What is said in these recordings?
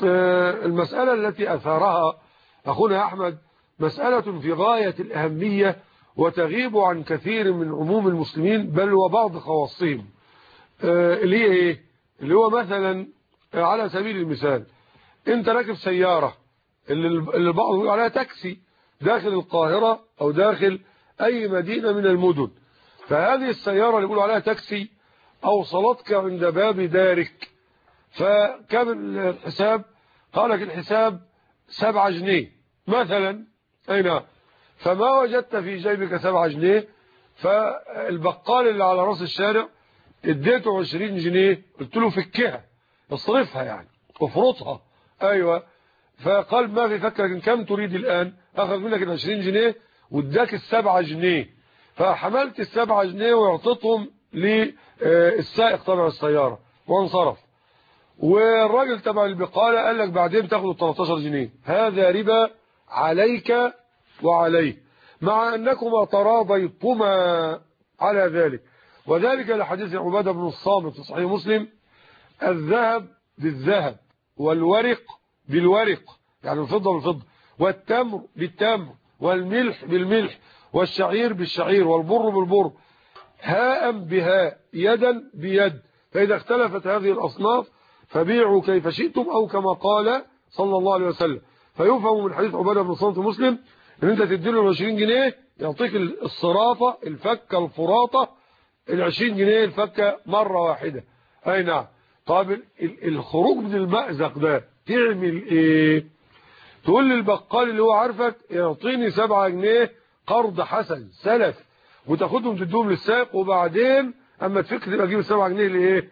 المسألة التي أثارها أخونا أحمد مسألة في غاية الأهمية وتغيب عن كثير من عموم المسلمين بل وبعض خواصهم، اللي هي إيه؟ اللي هو مثلا على سبيل المثال أنت راكب سيارة اللي البعض يقول عليها تاكسي داخل القاهرة أو داخل أي مدينة من المدن، فهذه السيارة اللي يقولوا عليها تاكسي أوصلتك عند باب دارك، فكم الحساب؟ قال لك الحساب 7 جنيه مثلا، أي نعم، فما وجدت في جيبك 7 جنيه، فالبقال اللي على راس الشارع اديته 20 جنيه، قلت له فكها اصرفها يعني افرطها، ايوه، فقال ما في فك، لكن كم تريد الآن؟ أخذ منك ال 20 جنيه واداك ال7 جنيه، فحملت ال7 جنيه واعطيتهم للسائق تبع السيارة وانصرف، والراجل تبع البقالة قال لك بعدين تاخد ال 13 جنيه. هذا ربا عليك وعليه، مع أنكما تراضيتما على ذلك، وذلك لحديث عبادة بن الصامت في صحيح مسلم: الذهب بالذهب والورق بالورق، يعني الفضة بالفضة، والتمر بالتمر والملح بالملح والشعير بالشعير والبر بالبر، هاء بهاء يدا بيد، فإذا اختلفت هذه الأصناف فبيعوا كيف شئتم، أو كما قال صلى الله عليه وسلم. فيفهم من حديث عبادة بن الصامت مسلم ان انت تديله 20 جنيه يعطيك الصرافة الفكة الفراطة 20 جنيه الفكة مرة واحدة، اي نعم. طب الخروج من المأزق ده تعمل ايه؟ تقول للبقال اللي هو عارفك يعطيني 7 جنيه قرض حسن سلف، وتاخدهم تدوهم للسائق، وبعدين اما تفك تبقى تجيب 7 جنيه لايه؟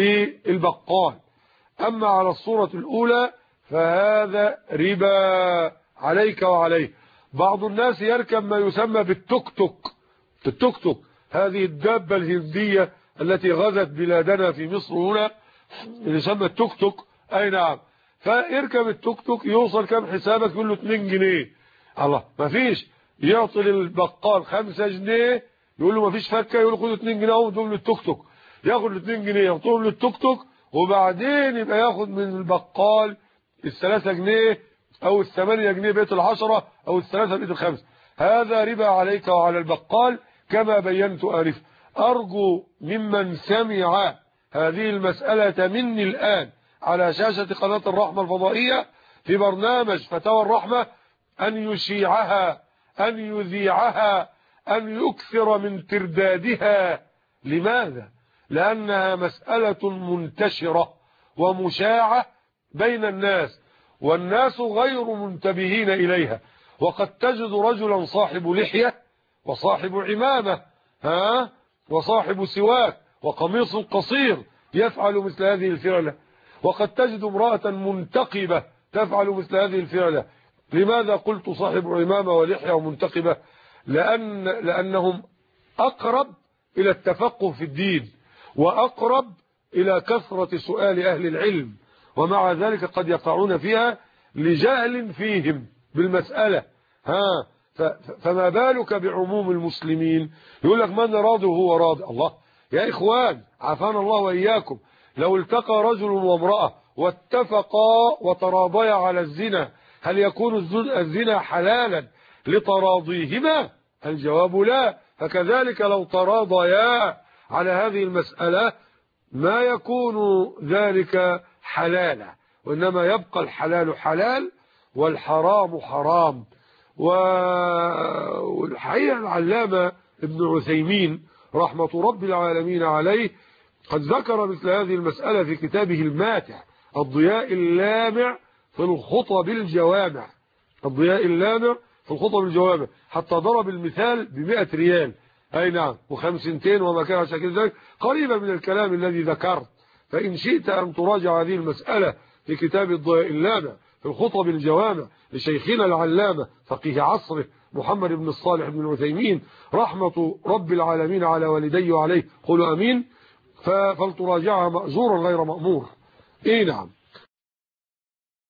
للبقال. اما على الصورة الاولى فهذا ربا عليك وعليه. بعض الناس يركب ما يسمى بالتوك توك، التوك توك هذه الدابة الهندية التي غزت بلادنا في مصر هنا، اللي يسمى التوك توك، اي نعم، فيركب التوك توك يوصل كم حسابك؟ يقول له 2 جنيه، الله ما فيش، يعطي للبقال 5 جنيه، يقول له ما فيش فكه، يقول له خد 2 جنيه ودول للتوك توك، ياخد ال 2 جنيه يعطيهم للتوك توك، وبعدين يبقى ياخد من البقال ال3 جنيه او ال8 جنيه بقت ال10 او ال3 بقت ال5. هذا ربا عليك وعلى البقال كما بينت آنفا. أرجو ممن سمع هذه المسألة مني الآن على شاشة قناة الرحمة الفضائية في برنامج فتاوى الرحمة أن يشيعها، أن يذيعها، أن يكثر من تردادها. لماذا؟ لأنها مسألة منتشرة ومشاعة بين الناس، والناس غير منتبهين إليها. وقد تجد رجلا صاحب لحية وصاحب عمامة وصاحب سواك وقميص قصير يفعل مثل هذه الفعلة، وقد تجد امرأة منتقبة تفعل مثل هذه الفعلة. لماذا قلت صاحب عمامة ولحية ومنتقبة؟ لأنهم أقرب إلى التفقه في الدين وأقرب إلى كثرة سؤال أهل العلم، ومع ذلك قد يقعون فيها لجهل فيهم بالمسألة. فما بالك بعموم المسلمين؟ يقول لك من راضي وهو راضي. الله يا إخوان عافانا الله وإياكم، لو التقى رجل وامرأة واتفقا وتراضيا على الزنا، هل يكون الزنا حلالا لتراضيهما؟ الجواب لا. فكذلك لو تراضيا على هذه المسألة ما يكون ذلك حلالا، وإنما يبقى الحلال حلال والحرام حرام. والحقيقة العلامة ابن عثيمين رحمة رب العالمين عليه قد ذكر مثل هذه المسألة في كتابه الماتع الضياء اللامع في الخطب الجوامع، الضياء اللامع في الخطب الجوامع، حتى ضرب المثال ب100 ريال، أي نعم، و50 وما كان شكل ذلك، قريبا من الكلام الذي ذكرت. فإن شئت أن تراجع هذه المسألة في كتاب الضياء اللامع في الخطب الجوامع لشيخنا العلامة فقيه عصره محمد بن الصالح بن العثيمين رحمة رب العالمين على والديه وعليه، قولوا أمين. فلتراجعها مأجورا غير مأمور. إيه نعم.